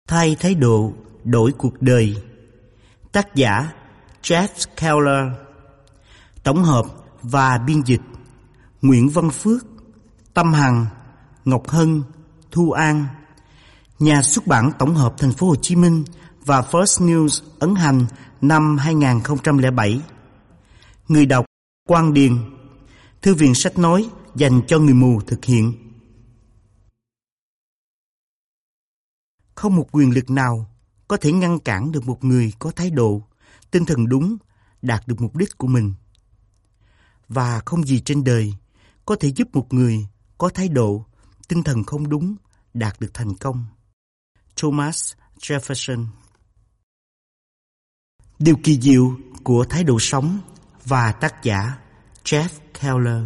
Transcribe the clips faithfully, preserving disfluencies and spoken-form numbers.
Thay thái độ, đổi cuộc đời. Tác giả Jeff Keller. Tổng hợp và biên dịch Nguyễn Văn Phước, Tâm Hằng, Ngọc Hân, Thu An. Nhà xuất bản tổng hợp Thành phố Hồ Chí Minh và First News ấn hành năm hai nghìn không trăm lẻ bảy. Người đọc Quang Điền. Thư viện sách nói dành cho người mù thực hiện. Không một quyền lực nào có thể ngăn cản được một người có thái độ, tinh thần đúng đạt được mục đích của mình. Và không gì trên đời có thể giúp một người có thái độ, tinh thần không đúng đạt được thành công. Thomas Jefferson. Điều kỳ diệu của thái độ sống và tác giả Jeff Keller.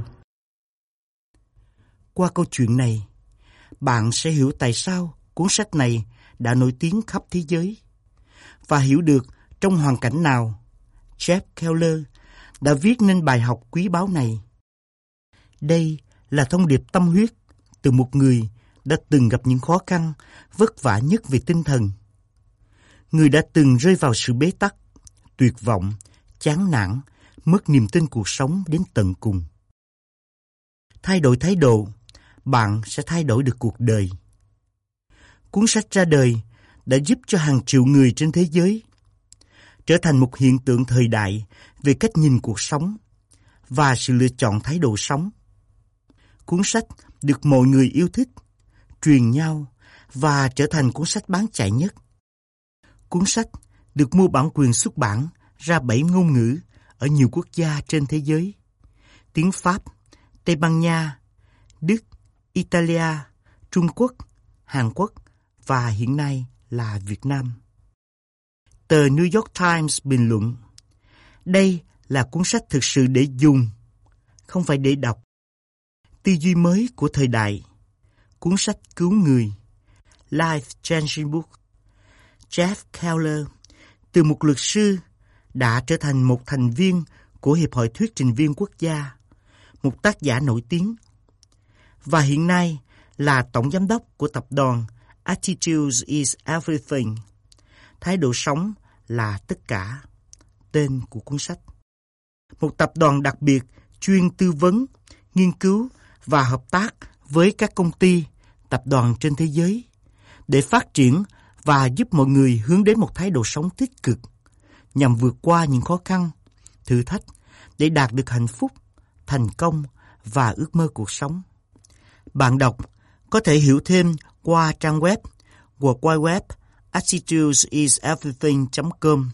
Qua câu chuyện này, bạn sẽ hiểu tại sao cuốn sách này đã nổi tiếng khắp thế giới và hiểu được trong hoàn cảnh nào Jeff Keller đã viết nên bài học quý báu này. Đây là thông điệp tâm huyết từ một người đã từng gặp những khó khăn, vất vả nhất về tinh thần. Người đã từng rơi vào sự bế tắc, tuyệt vọng, chán nản, mất niềm tin cuộc sống đến tận cùng. Thay đổi thái độ, bạn sẽ thay đổi được cuộc đời. Cuốn sách ra đời đã giúp cho hàng triệu người trên thế giới trở thành một hiện tượng thời đại về cách nhìn cuộc sống và sự lựa chọn thái độ sống. Cuốn sách được mọi người yêu thích, truyền nhau và trở thành cuốn sách bán chạy nhất. Cuốn sách được mua bản quyền xuất bản ra bảy ngôn ngữ ở nhiều quốc gia trên thế giới: tiếng Pháp, Tây Ban Nha, Đức, Italia, Trung Quốc, Hàn Quốc và hiện nay là Việt Nam. Tờ New York Times bình luận: đây là cuốn sách thực sự để dùng, không phải để đọc. Tư duy mới của thời đại. Cuốn sách cứu người. Life Changing Book. Jeff Keller, từ một luật sư, đã trở thành một thành viên của Hiệp hội Thuyết trình viên quốc gia, một tác giả nổi tiếng, và hiện nay là tổng giám đốc của tập đoàn Attitudes is Everything. Thái độ sống là tất cả. Tên của cuốn sách. Một tập đoàn đặc biệt chuyên tư vấn, nghiên cứu và hợp tác với các công ty, tập đoàn trên thế giới để phát triển và giúp mọi người hướng đến một thái độ sống tích cực nhằm vượt qua những khó khăn, thử thách để đạt được hạnh phúc, thành công và ước mơ cuộc sống. Bạn đọc có thể hiểu thêm qua trang web World Wide Web attitudes is everything chấm com.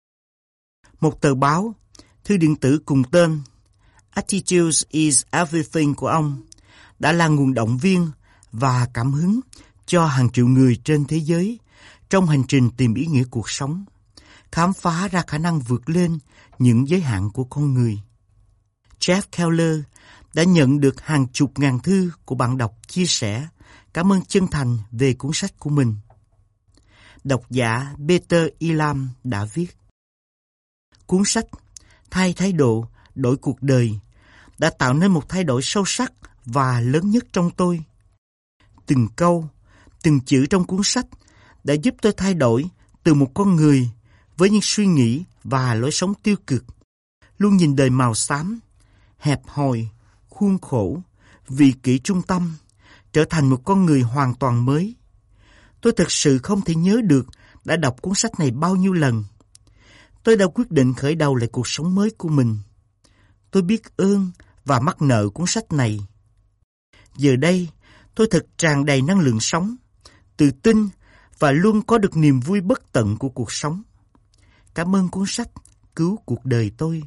Một tờ báo, thư điện tử cùng tên Attitudes is Everything của ông đã là nguồn động viên và cảm hứng cho hàng triệu người trên thế giới trong hành trình tìm ý nghĩa cuộc sống, khám phá ra khả năng vượt lên những giới hạn của con người. Jeff Keller đã nhận được hàng chục ngàn thư của bạn đọc chia sẻ cảm ơn chân thành về cuốn sách của mình. Độc giả Peter Elam đã viết: cuốn sách Thay thái độ, đổi cuộc đời đã tạo nên một thay đổi sâu sắc và lớn nhất trong tôi. Từng câu, từng chữ trong cuốn sách đã giúp tôi thay đổi từ một con người với những suy nghĩ và lối sống tiêu cực, luôn nhìn đời màu xám, hẹp hòi, khuôn khổ, vị kỷ trung tâm, trở thành một con người hoàn toàn mới. Tôi thực sự không thể nhớ được đã đọc cuốn sách này bao nhiêu lần. Tôi đã quyết định khởi đầu lại cuộc sống mới của mình. Tôi biết ơn và mắc nợ cuốn sách này. Giờ đây, tôi thật tràn đầy năng lượng sống, tự tin và luôn có được niềm vui bất tận của cuộc sống. Cảm ơn cuốn sách cứu cuộc đời tôi.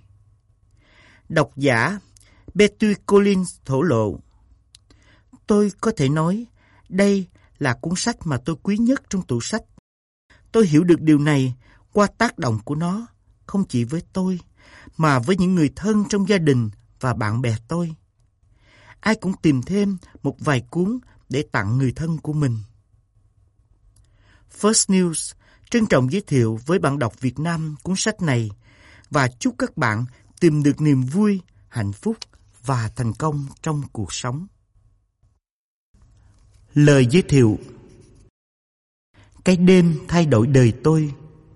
Độc giả Betty Collins thổ lộ: tôi có thể nói đây là cuốn sách mà tôi quý nhất trong tủ sách. Tôi hiểu được điều này qua tác động của nó, không chỉ với tôi, mà với những người thân trong gia đình và bạn bè tôi. Ai cũng tìm thêm một vài cuốn để tặng người thân của mình. First News trân trọng giới thiệu với bạn đọc Việt Nam cuốn sách này và chúc các bạn tìm được niềm vui, hạnh phúc và thành công trong cuộc sống. Lời giới thiệu. Cái đêm thay đổi đời tôi.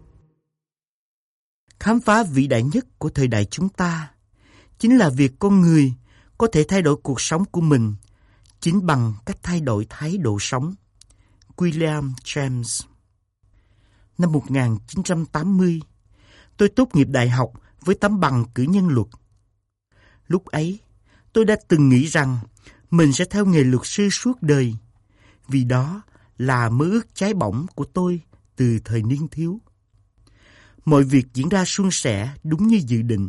Khám phá vĩ đại nhất của thời đại chúng ta chính là việc con người có thể thay đổi cuộc sống của mình chính bằng cách thay đổi thái độ sống. William James. Năm một nghìn chín trăm tám mươi, tôi tốt nghiệp đại học với tấm bằng cử nhân luật. Lúc ấy, tôi đã từng nghĩ rằng mình sẽ theo nghề luật sư suốt đời, vì đó là mơ ước cháy bỏng của tôi từ thời niên thiếu. Mọi việc diễn ra suôn sẻ đúng như dự định.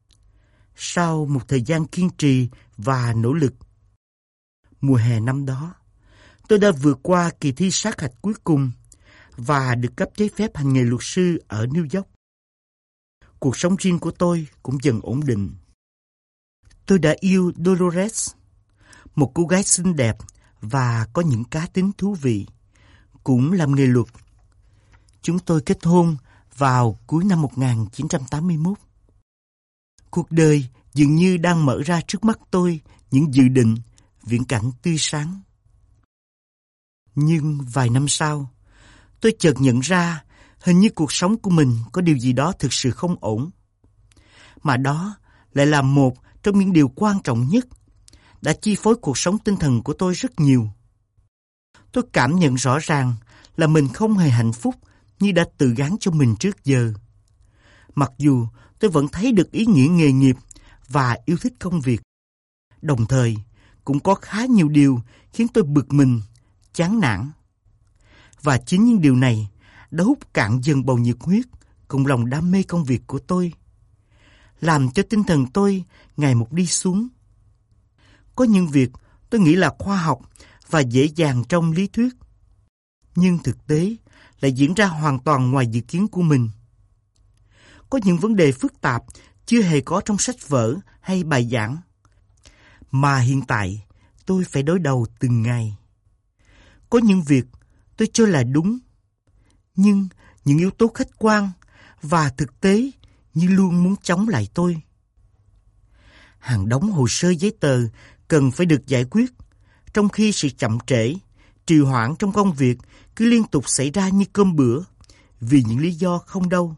Sau một thời gian kiên trì và nỗ lực, mùa hè năm đó, tôi đã vượt qua kỳ thi sát hạch cuối cùng và được cấp giấy phép hành nghề luật sư ở New York. Cuộc sống riêng của tôi cũng dần ổn định. Tôi đã yêu Dolores, một cô gái xinh đẹp và có những cá tính thú vị, cũng làm nghề luật. Chúng tôi kết hôn vào cuối năm một nghìn chín trăm tám mươi mốt. Cuộc đời dường như đang mở ra trước mắt tôi những dự định, viễn cảnh tươi sáng. Nhưng vài năm sau, tôi chợt nhận ra hình như cuộc sống của mình có điều gì đó thực sự không ổn. Mà đó lại là một trong những điều quan trọng nhất, đã chi phối cuộc sống tinh thần của tôi rất nhiều. Tôi cảm nhận rõ ràng là mình không hề hạnh phúc như đã tự gán cho mình trước giờ. Mặc dù tôi vẫn thấy được ý nghĩa nghề nghiệp và yêu thích công việc, đồng thời cũng có khá nhiều điều khiến tôi bực mình, chán nản. Và chính những điều này đã hút cạn dần bầu nhiệt huyết cùng lòng đam mê công việc của tôi, làm cho tinh thần tôi ngày một đi xuống. Có những việc tôi nghĩ là khoa học và dễ dàng trong lý thuyết, nhưng thực tế lại diễn ra hoàn toàn ngoài dự kiến của mình. Có những vấn đề phức tạp chưa hề có trong sách vở hay bài giảng, mà hiện tại tôi phải đối đầu từng ngày. Có những việc tôi cho là đúng, nhưng những yếu tố khách quan và thực tế như luôn muốn chống lại tôi. Hàng đống hồ sơ giấy tờ cần phải được giải quyết, trong khi sự chậm trễ, trì hoãn trong công việc cứ liên tục xảy ra như cơm bữa, vì những lý do không đâu.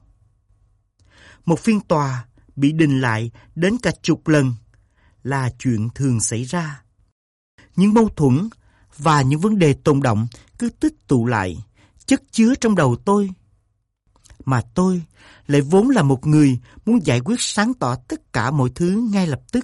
Một phiên tòa bị đình lại đến cả chục lần là chuyện thường xảy ra. Những mâu thuẫn và những vấn đề tồn đọng cứ tích tụ lại, chất chứa trong đầu tôi. Mà tôi lại vốn là một người muốn giải quyết sáng tỏ tất cả mọi thứ ngay lập tức.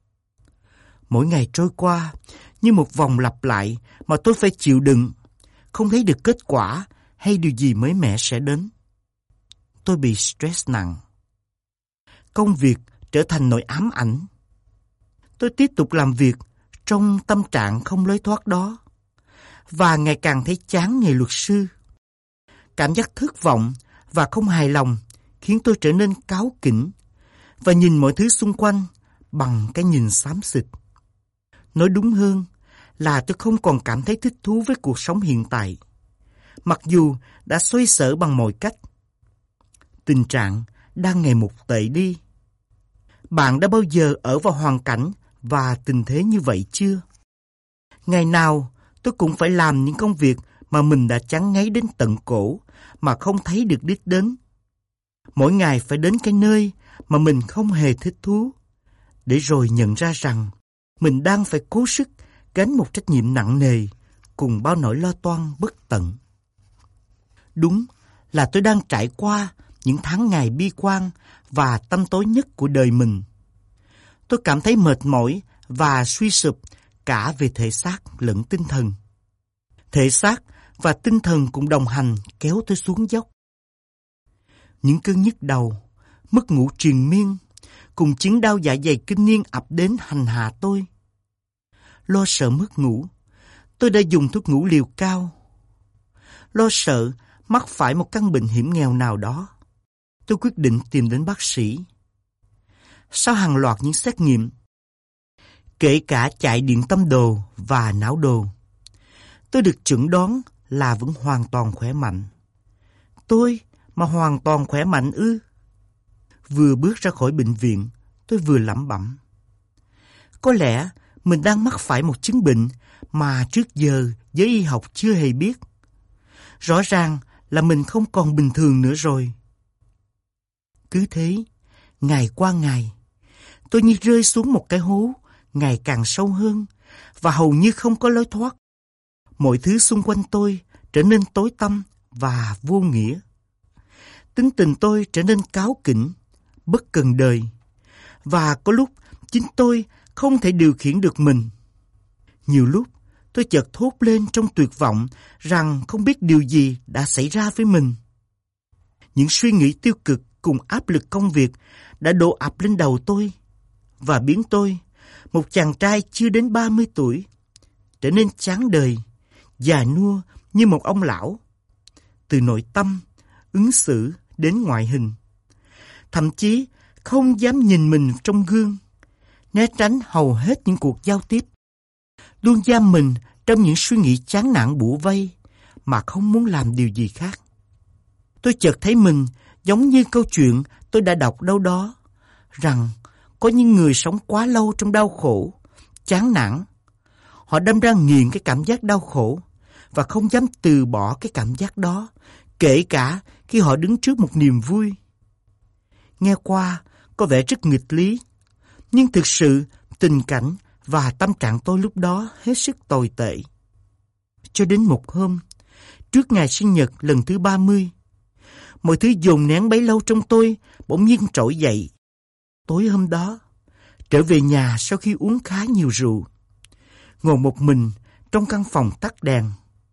Mỗi ngày trôi qua như một vòng lặp lại mà tôi phải chịu đựng, không thấy được kết quả hay điều gì mới mẻ sẽ đến. Tôi bị stress nặng. Công việc trở thành nỗi ám ảnh. Tôi tiếp tục làm việc trong tâm trạng không lối thoát đó, và ngày càng thấy chán nghề luật sư. Cảm giác thất vọng và không hài lòng khiến tôi trở nên cáu kỉnh và nhìn mọi thứ xung quanh bằng cái nhìn xám xịt. Nói đúng hơn là tôi không còn cảm thấy thích thú với cuộc sống hiện tại, mặc dù đã xoay sở bằng mọi cách. Tình trạng đang ngày một tệ đi. Bạn đã bao giờ ở vào hoàn cảnh và tình thế như vậy chưa? Ngày nào tôi cũng phải làm những công việc mà mình đã chán ngấy đến tận cổ mà không thấy được đích đến. Mỗi ngày phải đến cái nơi mà mình không hề thích thú, để rồi nhận ra rằng mình đang phải cố sức gánh một trách nhiệm nặng nề cùng bao nỗi lo toan bất tận. Đúng là tôi đang trải qua những tháng ngày bi quan và tăm tối nhất của đời mình. Tôi cảm thấy mệt mỏi và suy sụp cả về thể xác lẫn tinh thần. Thể xác và tinh thần cũng đồng hành kéo tôi xuống dốc. Những cơn nhức đầu, mất ngủ triền miên, cùng chứng đau dạ dày kinh niên ập đến hành hạ tôi. Lo sợ mất ngủ, tôi đã dùng thuốc ngủ liều cao. Lo sợ mắc phải một căn bệnh hiểm nghèo nào đó, tôi quyết định tìm đến bác sĩ. Sau hàng loạt những xét nghiệm, kể cả chạy điện tâm đồ và não đồ, tôi được chẩn đoán là vẫn hoàn toàn khỏe mạnh. Tôi mà hoàn toàn khỏe mạnh ư? Vừa bước ra khỏi bệnh viện, tôi vừa lẩm bẩm. Có lẽ mình đang mắc phải một chứng bệnh mà trước giờ giới y học chưa hề biết. Rõ ràng là mình không còn bình thường nữa rồi. Cứ thế, ngày qua ngày, tôi như rơi xuống một cái hố ngày càng sâu hơn và hầu như không có lối thoát. Mọi thứ xung quanh tôi trở nên tối tăm và vô nghĩa. Tính tình tôi trở nên cáu kỉnh, bất cần đời, và có lúc chính tôi không thể điều khiển được mình. Nhiều lúc tôi chợt thốt lên trong tuyệt vọng rằng không biết điều gì đã xảy ra với mình. Những suy nghĩ tiêu cực cùng áp lực công việc đã đổ ập lên đầu tôi và biến tôi, một chàng trai chưa đến ba mươi tuổi, trở nên chán đời, già nua như một ông lão. Từ nội tâm, ứng xử đến ngoại hình. Thậm chí không dám nhìn mình trong gương, né tránh hầu hết những cuộc giao tiếp. Luôn giam mình trong những suy nghĩ chán nản bủa vây mà không muốn làm điều gì khác. Tôi chợt thấy mình giống như câu chuyện tôi đã đọc đâu đó, rằng có những người sống quá lâu trong đau khổ, chán nản. Họ đâm ra nghiện cái cảm giác đau khổ và không dám từ bỏ cái cảm giác đó, kể cả khi họ đứng trước một niềm vui. Nghe qua có vẻ rất nghịch lý, nhưng thực sự tình cảnh và tâm trạng tôi lúc đó hết sức tồi tệ. Cho đến một hôm, trước ngày sinh nhật lần thứ ba mươi, mọi thứ dồn nén bấy lâu trong tôi bỗng nhiên trỗi dậy. Tối hôm đó, trở về nhà sau khi uống khá nhiều rượu, ngồi một mình trong căn phòng tắt đèn.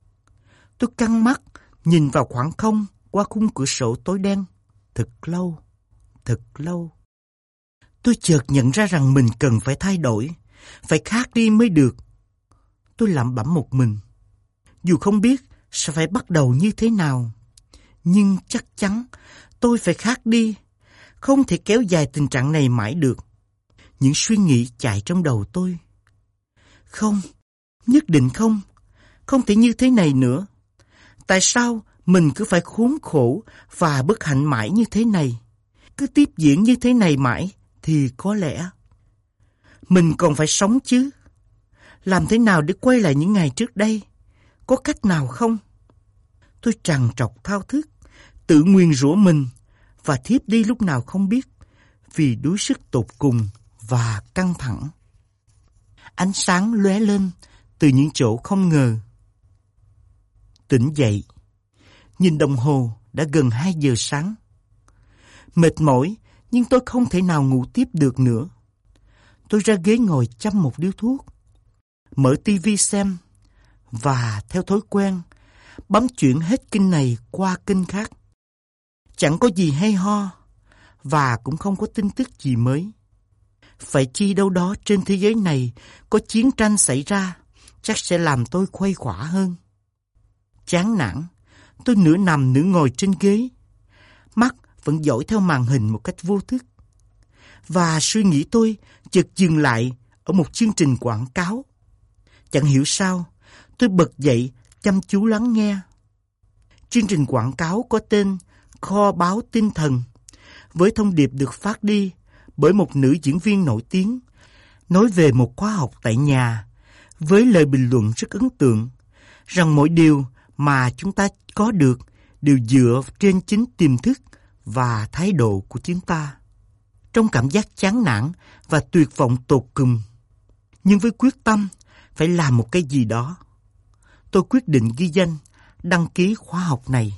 Tôi căng mắt nhìn vào khoảng không qua khung cửa sổ tối đen, thật lâu, thật lâu. Tôi chợt nhận ra rằng mình cần phải thay đổi, phải khác đi mới được. Tôi lẩm bẩm một mình, dù không biết sẽ phải bắt đầu như thế nào, nhưng chắc chắn tôi phải khác đi, không thể kéo dài tình trạng này mãi được. Những suy nghĩ chạy trong đầu tôi. Không, nhất định không, không thể như thế này nữa. Tại sao mình cứ phải khốn khổ và bất hạnh mãi như thế này? Cứ tiếp diễn như thế này mãi thì có lẽ mình còn phải sống chứ. Làm thế nào để quay lại những ngày trước đây? Có cách nào không? Tôi trằn trọc thao thức, tự nguyền rủa mình và thiếp đi lúc nào không biết, vì đuối sức tột cùng và căng thẳng. Ánh sáng lóe lên từ những chỗ không ngờ. Tỉnh dậy, nhìn đồng hồ đã gần hai giờ sáng. Mệt mỏi, nhưng tôi không thể nào ngủ tiếp được nữa. Tôi ra ghế ngồi chăm một điếu thuốc, mở tivi xem, và theo thói quen, bấm chuyển hết kênh này qua kênh khác. Chẳng có gì hay ho, và cũng không có tin tức gì mới. Phải chi đâu đó trên thế giới này có chiến tranh xảy ra, chắc sẽ làm tôi khuây khỏa hơn. Chán nản, tôi nửa nằm nửa ngồi trên ghế, mắt vẫn dõi theo màn hình một cách vô thức. Và suy nghĩ tôi chợt dừng lại ở một chương trình quảng cáo. Chẳng hiểu sao, tôi bật dậy chăm chú lắng nghe. Chương trình quảng cáo có tên Kho báu tinh thần, với thông điệp được phát đi bởi một nữ diễn viên nổi tiếng, nói về một khóa học tại nhà, với lời bình luận rất ấn tượng, rằng mọi điều mà chúng ta có được đều dựa trên chính tiềm thức và thái độ của chúng ta. Trong cảm giác chán nản và tuyệt vọng tột cùng, nhưng với quyết tâm phải làm một cái gì đó, tôi quyết định ghi danh đăng ký khóa học này.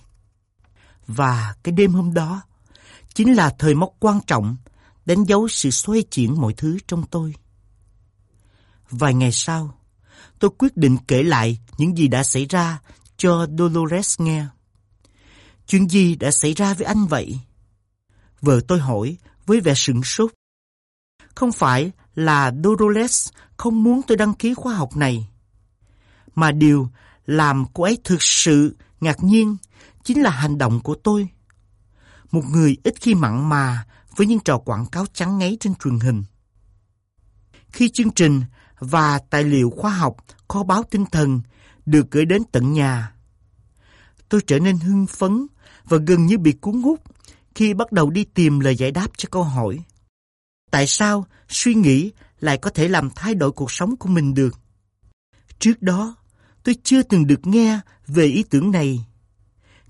Và cái đêm hôm đó chính là thời mốc quan trọng đánh dấu sự xoay chuyển mọi thứ trong tôi. Vài ngày sau, tôi quyết định kể lại những gì đã xảy ra cho Dolores nghe. Chuyện gì đã xảy ra với anh vậy? Vợ tôi hỏi với vẻ sửng sốt. Không phải là Dolores không muốn tôi đăng ký khóa học này, mà điều làm cô ấy thực sự ngạc nhiên chính là hành động của tôi. Một người ít khi mặn mà với những trò quảng cáo trắng ngấy trên truyền hình. Khi chương trình và tài liệu khoa học kho báu tinh thần được gửi đến tận nhà, tôi trở nên hưng phấn và gần như bị cuốn hút khi bắt đầu đi tìm lời giải đáp cho câu hỏi: tại sao suy nghĩ lại có thể làm thay đổi cuộc sống của mình được? Trước đó, tôi chưa từng được nghe về ý tưởng này.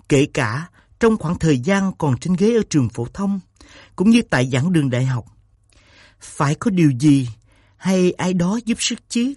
kể cả trong khoảng thời gian còn trên ghế ở trường phổ thông, cũng như tại giảng đường đại học. Phải có điều gì hay ai đó giúp sức chứ?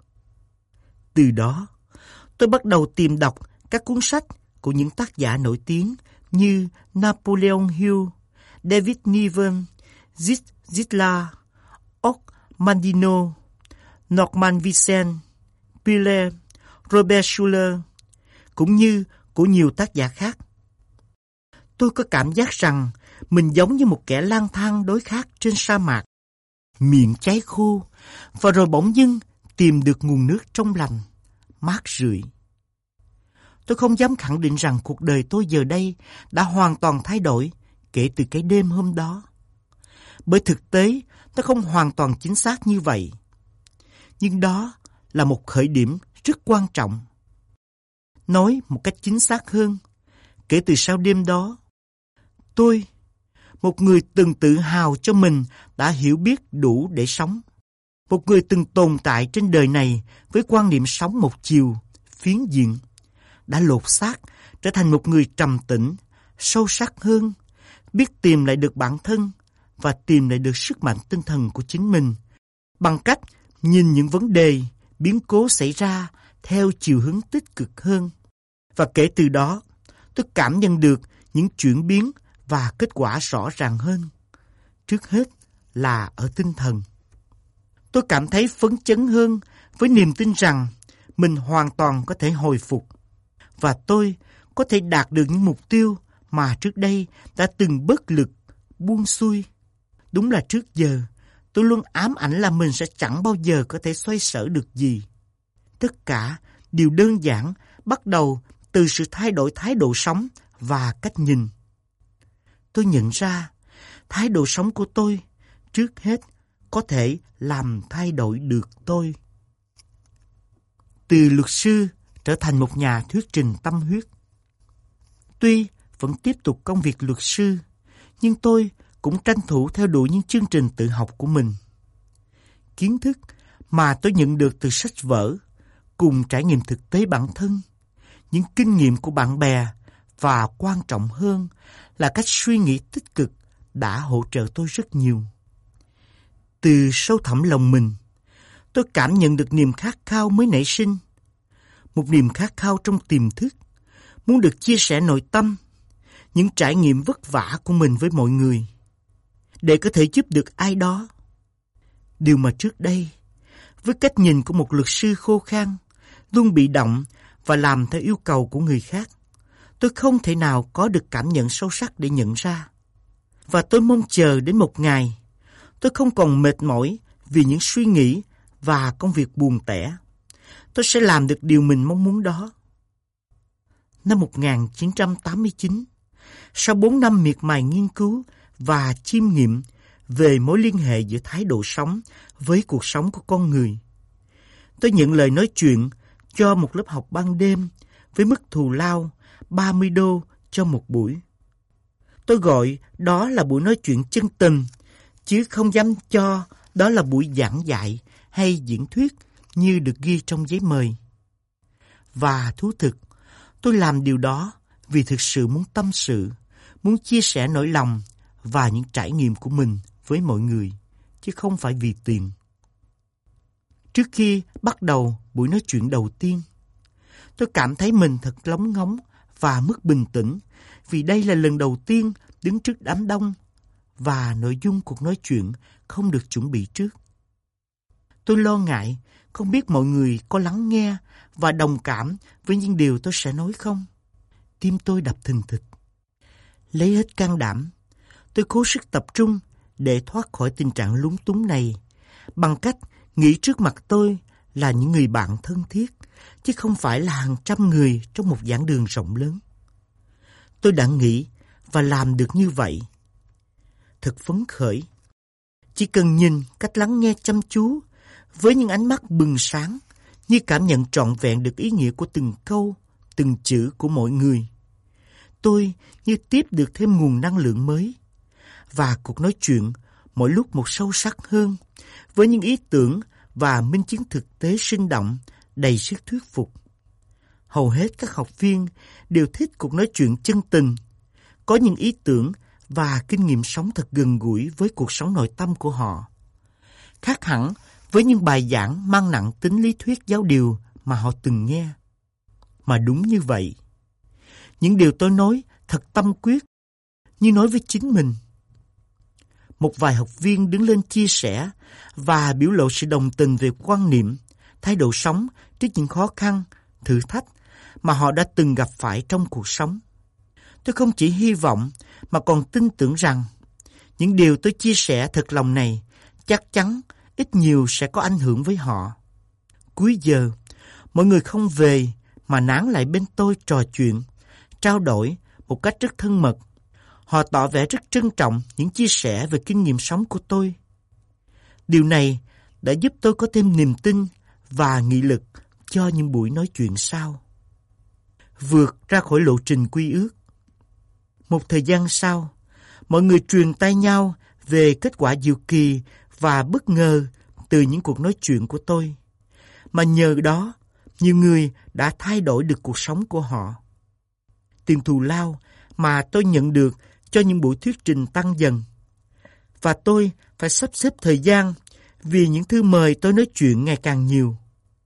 Từ đó, tôi bắt đầu tìm đọc các cuốn sách của những tác giả nổi tiếng như Napoleon Hill, David Niven, Zig Ziglar, Og Mandino, Norman Vincent Peale, Robert Schuller, cũng như của nhiều tác giả khác. Tôi có cảm giác rằng mình giống như một kẻ lang thang đói khát trên sa mạc, miệng cháy khô, và rồi bỗng dưng tìm được nguồn nước trong lành, mát rượi. Tôi không dám khẳng định rằng cuộc đời tôi giờ đây đã hoàn toàn thay đổi kể từ cái đêm hôm đó. Bởi thực tế, tôi không hoàn toàn chính xác như vậy. Nhưng đó là một khởi điểm rất quan trọng. Nói một cách chính xác hơn, kể từ sau đêm đó, tôi, một người từng tự hào cho mình đã hiểu biết đủ để sống, một người từng tồn tại trên đời này với quan niệm sống một chiều, phiến diện, đã lột xác trở thành một người trầm tĩnh, sâu sắc hơn, biết tìm lại được bản thân và tìm lại được sức mạnh tinh thần của chính mình bằng cách nhìn những vấn đề, biến cố xảy ra theo chiều hướng tích cực hơn. Và kể từ đó, tôi cảm nhận được những chuyển biến và kết quả rõ ràng hơn. Trước hết là ở tinh thần. Tôi cảm thấy phấn chấn hơn với niềm tin rằng mình hoàn toàn có thể hồi phục và tôi có thể đạt được những mục tiêu mà trước đây đã từng bất lực, buông xuôi. Đúng là trước giờ, tôi luôn ám ảnh là mình sẽ chẳng bao giờ có thể xoay sở được gì. Tất cả đều đơn giản bắt đầu từ sự thay đổi thái độ sống và cách nhìn. Tôi nhận ra, thái độ sống của tôi, trước hết, có thể làm thay đổi được tôi. Từ luật sư trở thành một nhà thuyết trình tâm huyết. Tuy vẫn tiếp tục công việc luật sư, nhưng tôi cũng tranh thủ theo đuổi những chương trình tự học của mình. Kiến thức mà tôi nhận được từ sách vở, cùng trải nghiệm thực tế bản thân, những kinh nghiệm của bạn bè và quan trọng hơn là cách suy nghĩ tích cực đã hỗ trợ tôi rất nhiều. Từ sâu thẳm lòng mình, tôi cảm nhận được niềm khát khao mới nảy sinh. Một niềm khát khao trong tiềm thức, muốn được chia sẻ nội tâm, những trải nghiệm vất vả của mình với mọi người, để có thể giúp được ai đó. Điều mà trước đây, với cách nhìn của một luật sư khô khan, luôn bị động và làm theo yêu cầu của người khác, tôi không thể nào có được cảm nhận sâu sắc để nhận ra. Và tôi mong chờ đến một ngày, tôi không còn mệt mỏi vì những suy nghĩ và công việc buồn tẻ. Tôi sẽ làm được điều mình mong muốn đó. Năm một nghìn chín trăm tám mươi chín, sau bốn năm miệt mài nghiên cứu và chiêm nghiệm về mối liên hệ giữa thái độ sống với cuộc sống của con người, tôi nhận lời nói chuyện cho một lớp học ban đêm với mức thù lao ba mươi đô cho một buổi. Tôi gọi đó là buổi nói chuyện chân tình, chứ không dám cho đó là buổi giảng dạy hay diễn thuyết như được ghi trong giấy mời. Và thú thực, tôi làm điều đó vì thực sự muốn tâm sự, muốn chia sẻ nỗi lòng và những trải nghiệm của mình với mọi người, chứ không phải vì tiền. Trước khi bắt đầu buổi nói chuyện đầu tiên, tôi cảm thấy mình thật lóng ngóng và mất bình tĩnh vì đây là lần đầu tiên đứng trước đám đông và nội dung cuộc nói chuyện không được chuẩn bị trước. Tôi lo ngại không biết mọi người có lắng nghe và đồng cảm với những điều tôi sẽ nói không. Tim tôi đập thình thịch. Lấy hết can đảm, tôi cố sức tập trung để thoát khỏi tình trạng lúng túng này bằng cách nghĩ trước mặt tôi là những người bạn thân thiết, chứ không phải là hàng trăm người trong một giảng đường rộng lớn. Tôi đã nghĩ và làm được như vậy. Thật phấn khởi. Chỉ cần nhìn cách lắng nghe chăm chú với những ánh mắt bừng sáng, như cảm nhận trọn vẹn được ý nghĩa của từng câu, từng chữ của mỗi người. Tôi như tiếp được thêm nguồn năng lượng mới. Và cuộc nói chuyện mỗi lúc một sâu sắc hơn, với những ý tưởng và minh chứng thực tế sinh động, đầy sức thuyết phục. Hầu hết các học viên đều thích cuộc nói chuyện chân tình, có những ý tưởng và kinh nghiệm sống thật gần gũi với cuộc sống nội tâm của họ. Khác hẳn với những bài giảng mang nặng tính lý thuyết giáo điều mà họ từng nghe. Mà đúng như vậy, những điều tôi nói thật tâm quyết, như nói với chính mình. Một vài học viên đứng lên chia sẻ và biểu lộ sự đồng tình về quan niệm, thái độ sống trước những khó khăn, thử thách mà họ đã từng gặp phải trong cuộc sống. Tôi không chỉ hy vọng mà còn tin tưởng rằng những điều tôi chia sẻ thật lòng này chắc chắn ít nhiều sẽ có ảnh hưởng với họ. Cuối giờ, mọi người không về mà nán lại bên tôi trò chuyện, trao đổi một cách rất thân mật. Họ tỏ vẻ rất trân trọng những chia sẻ về kinh nghiệm sống của tôi. Điều này đã giúp tôi có thêm niềm tin và nghị lực cho những buổi nói chuyện sau. Vượt ra khỏi lộ trình quy ước. Một thời gian sau, mọi người truyền tay nhau về kết quả diệu kỳ và bất ngờ từ những cuộc nói chuyện của tôi. Mà nhờ đó, nhiều người đã thay đổi được cuộc sống của họ. Tiền thù lao mà tôi nhận được cho những buổi thuyết trình tăng dần. Và tôi phải sắp xếp thời gian vì những thư mời tôi nói chuyện ngày càng nhiều.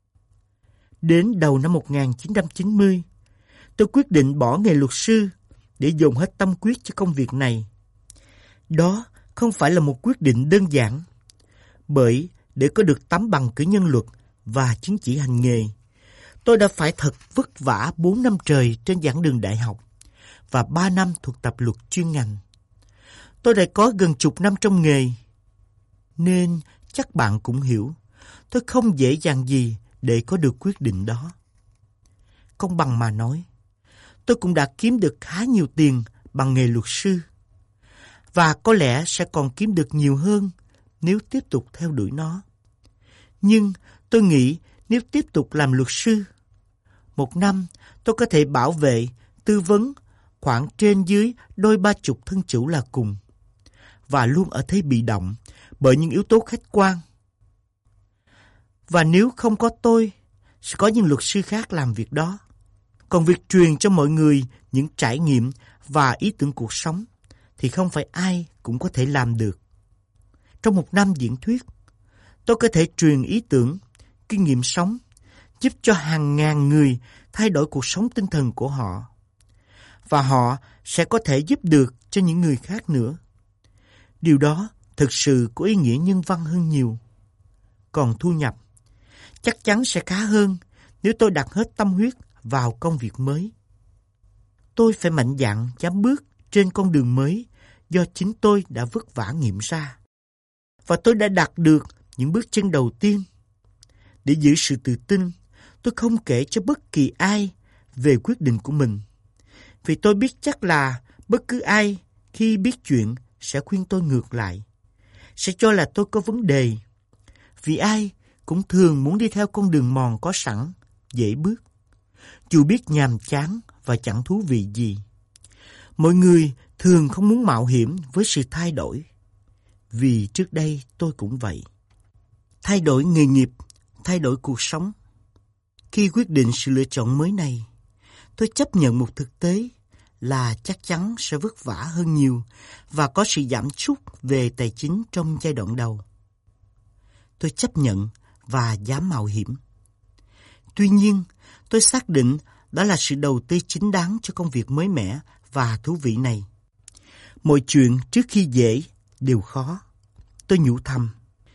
Đến đầu năm một nghìn chín trăm chín mươi, tôi quyết định bỏ nghề luật sư để dồn hết tâm quyết cho công việc này. Đó không phải là một quyết định đơn giản, bởi để có được tấm bằng cử nhân luật và chứng chỉ hành nghề, tôi đã phải thật vất vả bốn năm trời trên giảng đường đại học và ba năm thực tập luật chuyên ngành. Tôi đã có gần chục năm trong nghề, nên chắc bạn cũng hiểu, tôi không dễ dàng gì để có được quyết định đó. Công bằng mà nói, tôi cũng đã kiếm được khá nhiều tiền bằng nghề luật sư, và có lẽ sẽ còn kiếm được nhiều hơn nếu tiếp tục theo đuổi nó. Nhưng tôi nghĩ nếu tiếp tục làm luật sư, một năm tôi có thể bảo vệ, tư vấn khoảng trên dưới đôi ba chục thân chủ là cùng, và luôn ở thế bị động bởi những yếu tố khách quan. Và nếu không có tôi, sẽ có những luật sư khác làm việc đó. Còn việc truyền cho mọi người những trải nghiệm và ý tưởng cuộc sống thì không phải ai cũng có thể làm được. Trong một năm diễn thuyết, tôi có thể truyền ý tưởng, kinh nghiệm sống, giúp cho hàng ngàn người thay đổi cuộc sống tinh thần của họ. Và họ sẽ có thể giúp được cho những người khác nữa. Điều đó thực sự có ý nghĩa nhân văn hơn nhiều. Còn thu nhập, chắc chắn sẽ khá hơn nếu tôi đặt hết tâm huyết vào công việc mới. Tôi phải mạnh dạn dám bước trên con đường mới do chính tôi đã vất vả nghiệm ra. Và tôi đã đạt được những bước chân đầu tiên. Để giữ sự tự tin, tôi không kể cho bất kỳ ai về quyết định của mình. Vì tôi biết chắc là bất cứ ai khi biết chuyện sẽ khuyên tôi ngược lại, sẽ cho là tôi có vấn đề. Vì ai cũng thường muốn đi theo con đường mòn có sẵn, dễ bước, dù biết nhàm chán và chẳng thú vị gì. Mọi người thường không muốn mạo hiểm với sự thay đổi. Vì trước đây tôi cũng vậy. Thay đổi nghề nghiệp, thay đổi cuộc sống. Khi quyết định sự lựa chọn mới này, tôi chấp nhận một thực tế là chắc chắn sẽ vất vả hơn nhiều và có sự giảm sút về tài chính trong giai đoạn đầu. Tôi chấp nhận và dám mạo hiểm. Tuy nhiên, tôi xác định đó là sự đầu tư chính đáng cho công việc mới mẻ và thú vị này. Mọi chuyện trước khi dễ đều khó. Tôi nhủ thầm.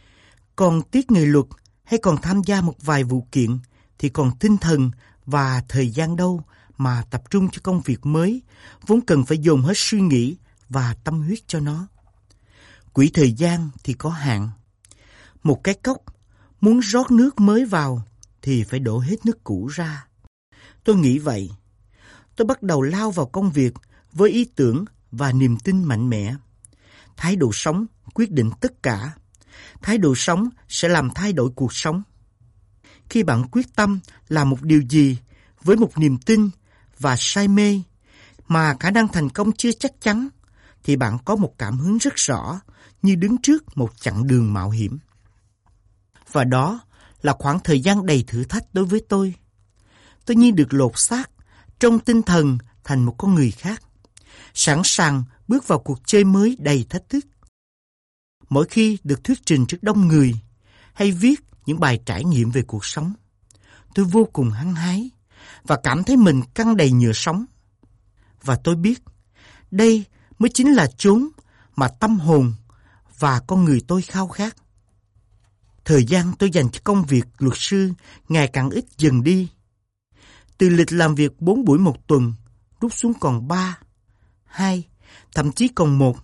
Còn tiếc nghề luật hay còn tham gia một vài vụ kiện thì còn tinh thần và thời gian đâu mà tập trung cho công việc mới, vốn cần phải dồn hết suy nghĩ và tâm huyết cho nó. Quỹ thời gian thì có hạn. Một cái cốc, muốn rót nước mới vào thì phải đổ hết nước cũ ra. Tôi nghĩ vậy. Tôi bắt đầu lao vào công việc với ý tưởng và niềm tin mạnh mẽ. Thái độ sống quyết định tất cả. Thái độ sống sẽ làm thay đổi cuộc sống. Khi bạn quyết tâm làm một điều gì với một niềm tin và say mê mà khả năng thành công chưa chắc chắn, thì bạn có một cảm hứng rất rõ như đứng trước một chặng đường mạo hiểm. Và đó là khoảng thời gian đầy thử thách đối với tôi. tôi như được lột xác trong tinh thần thành một con người khác, sẵn sàng bước vào cuộc chơi mới đầy thách thức. Mỗi khi được thuyết trình trước đông người hay viết những bài trải nghiệm về cuộc sống, tôi vô cùng hăng hái và cảm thấy mình căng đầy nhựa sống. Và tôi biết đây mới chính là chốn mà tâm hồn và con người tôi khao khát. Thời gian tôi dành cho công việc luật sư ngày càng ít dần đi. Từ lịch làm việc bốn buổi một tuần rút xuống còn ba, hai, thậm chí còn một.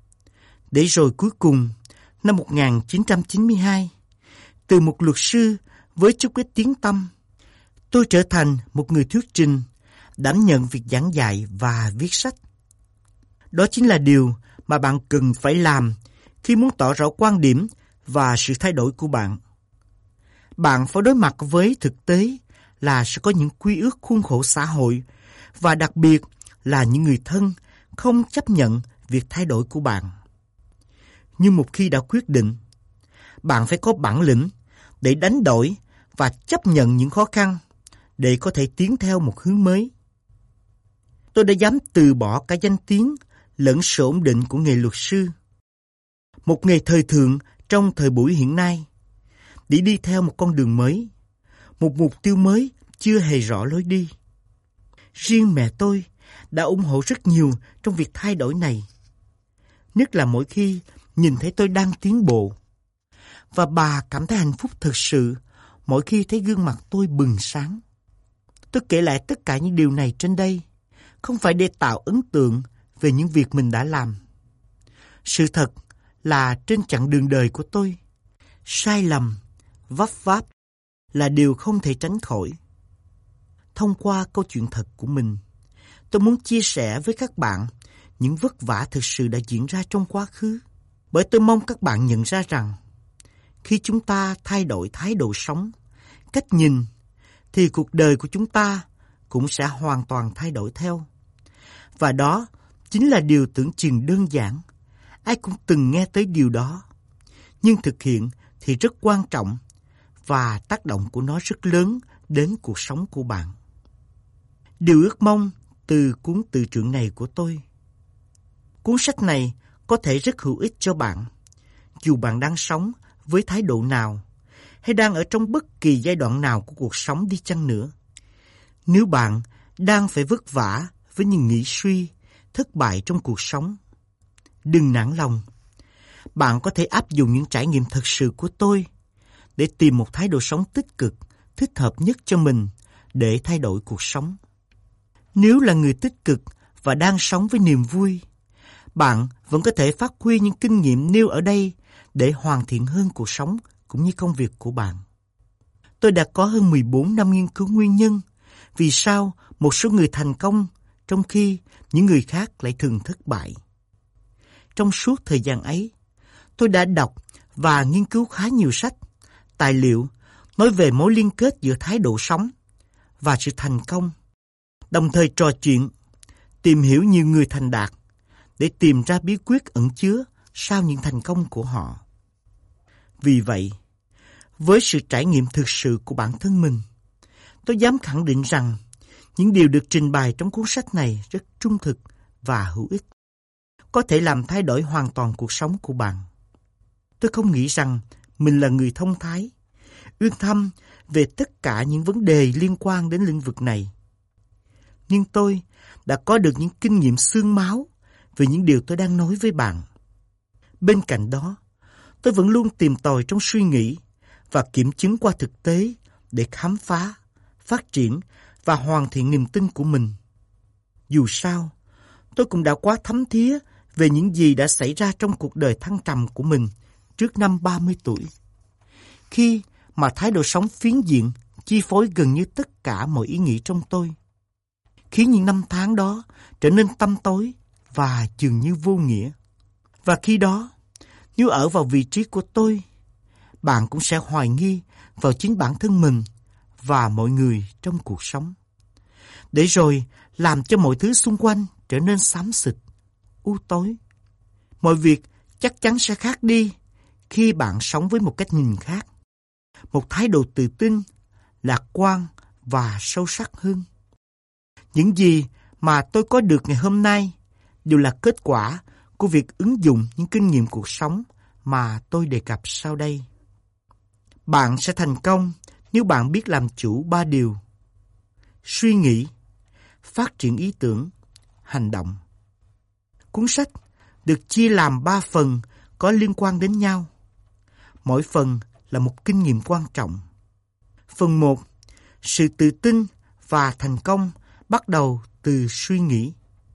Để rồi cuối cùng, năm một nghìn chín trăm chín mươi hai, từ một luật sư với chút ít tiếng tăm, tôi trở thành một người thuyết trình, đảm nhận việc giảng dạy và viết sách. Đó chính là điều mà bạn cần phải làm khi muốn tỏ rõ quan điểm và sự thay đổi của bạn. Bạn phải đối mặt với thực tế là sẽ có những quy ước khuôn khổ xã hội và đặc biệt là những người thân không chấp nhận việc thay đổi của bạn. Nhưng một khi đã quyết định, bạn phải có bản lĩnh để đánh đổi và chấp nhận những khó khăn để có thể tiến theo một hướng mới. Tôi đã dám từ bỏ cả danh tiếng lẫn sự ổn định của nghề luật sư, một nghề thời thượng trong thời buổi hiện nay, để đi theo một con đường mới, một mục tiêu mới chưa hề rõ lối đi. Riêng mẹ tôi đã ủng hộ rất nhiều trong việc thay đổi này, nhất là mỗi khi nhìn thấy tôi đang tiến bộ. Và bà cảm thấy hạnh phúc thực sự mỗi khi thấy gương mặt tôi bừng sáng. Tôi kể lại tất cả những điều này trên đây, không phải để tạo ấn tượng về những việc mình đã làm. Sự thật là trên chặng đường đời của tôi, sai lầm, vấp váp là điều không thể tránh khỏi. Thông qua câu chuyện thật của mình, tôi muốn chia sẻ với các bạn những vất vả thực sự đã diễn ra trong quá khứ. Bởi tôi mong các bạn nhận ra rằng, khi chúng ta thay đổi thái độ sống, cách nhìn, thì cuộc đời của chúng ta cũng sẽ hoàn toàn thay đổi theo. Và đó chính là điều tưởng chừng đơn giản. Ai cũng từng nghe tới điều đó. Nhưng thực hiện thì rất quan trọng và tác động của nó rất lớn đến cuộc sống của bạn. Điều ước mong từ cuốn tự truyện này của tôi. Cuốn sách này có thể rất hữu ích cho bạn, dù bạn đang sống với thái độ nào hay đang ở trong bất kỳ giai đoạn nào của cuộc sống đi chăng nữa. Nếu bạn đang phải vất vả với những nghĩ suy, thất bại trong cuộc sống, đừng nản lòng. Bạn có thể áp dụng những trải nghiệm thật sự của tôi để tìm một thái độ sống tích cực, thích hợp nhất cho mình để thay đổi cuộc sống. Nếu là người tích cực và đang sống với niềm vui, bạn vẫn có thể phát huy những kinh nghiệm nêu ở đây để hoàn thiện hơn cuộc sống cũng như công việc của bạn. Tôi đã có hơn mười bốn năm nghiên cứu nguyên nhân vì sao một số người thành công trong khi những người khác lại thường thất bại. Trong suốt thời gian ấy, tôi đã đọc và nghiên cứu khá nhiều sách, tài liệu nói về mối liên kết giữa thái độ sống và sự thành công, đồng thời trò chuyện, tìm hiểu nhiều người thành đạt để tìm ra bí quyết ẩn chứa sau những thành công của họ. Vì vậy, với sự trải nghiệm thực sự của bản thân mình, tôi dám khẳng định rằng những điều được trình bày trong cuốn sách này rất trung thực và hữu ích, có thể làm thay đổi hoàn toàn cuộc sống của bạn. Tôi không nghĩ rằng mình là người thông thái, uyên thâm về tất cả những vấn đề liên quan đến lĩnh vực này. Nhưng tôi đã có được những kinh nghiệm xương máu về những điều tôi đang nói với bạn. Bên cạnh đó, tôi vẫn luôn tìm tòi trong suy nghĩ và kiểm chứng qua thực tế để khám phá, phát triển và hoàn thiện niềm tin của mình. Dù sao, tôi cũng đã quá thấm thía về những gì đã xảy ra trong cuộc đời thăng trầm của mình trước năm ba mươi tuổi, khi mà thái độ sống phiến diện chi phối gần như tất cả mọi ý nghĩ trong tôi, khiến những năm tháng đó trở nên tăm tối và dường như vô nghĩa. Và khi đó, nếu ở vào vị trí của tôi, bạn cũng sẽ hoài nghi vào chính bản thân mình và mọi người trong cuộc sống, để rồi làm cho mọi thứ xung quanh trở nên xám xịt, u tối. Mọi việc chắc chắn sẽ khác đi khi bạn sống với một cách nhìn khác, một thái độ tự tin, lạc quan và sâu sắc hơn. Những gì mà tôi có được ngày hôm nay đều là kết quả của việc ứng dụng những kinh nghiệm cuộc sống mà tôi đề cập sau đây. Bạn sẽ thành công nếu bạn biết làm chủ ba điều: suy nghĩ, phát triển ý tưởng, hành động. Cuốn sách được chia làm ba phần có liên quan đến nhau. Mỗi phần là một kinh nghiệm quan trọng. Phần một, sự tự tin và thành công bắt đầu từ suy nghĩ.